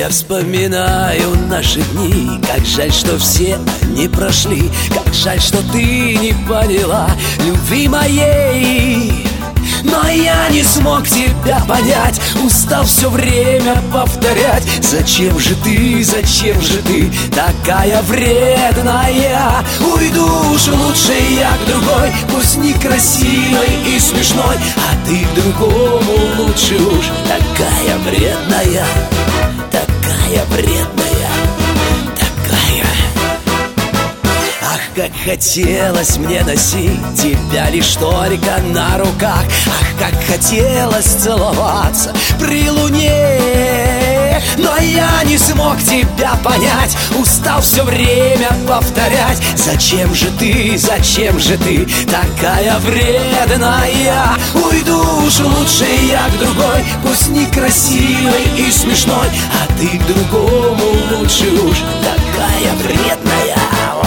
Я вспоминаю наши дни, как жаль, что все не прошли, как жаль, что ты не поняла любви моей. Но я не смог тебя понять, устал все время повторять: зачем же ты такая вредная? Уйду уж лучше я к другой, пусть некрасивой и смешной, а ты к другому лучше уж. Такая вредная, такая вредная, такая. Ах, как хотелось мне носить тебя лишь только на руках, ах, как хотелось целоваться при луне. Но я не смог тебя понять, устал все время повторять: зачем же ты такая вредная? Уйду уж лучше я к другой, пусть некрасивой и смешной, а ты к другому лучше уж. Такая вредная.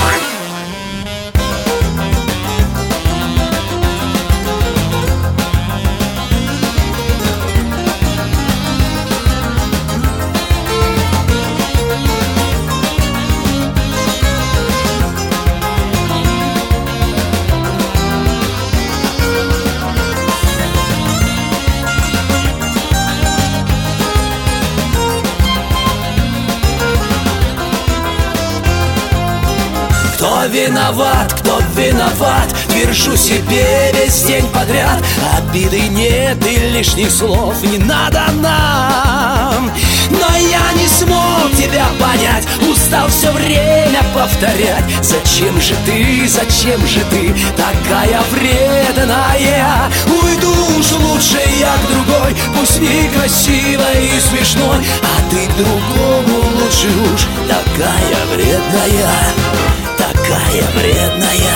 Кто виноват, твержу себе весь день подряд: обиды нет и лишних слов не надо нам. Но я не смог тебя понять, устал все время повторять: зачем же ты такая вредная? Уйду уж лучше я к другой, пусть некрасивой и смешной, а ты к другому лучше уж. Такая вредная, такая вредная.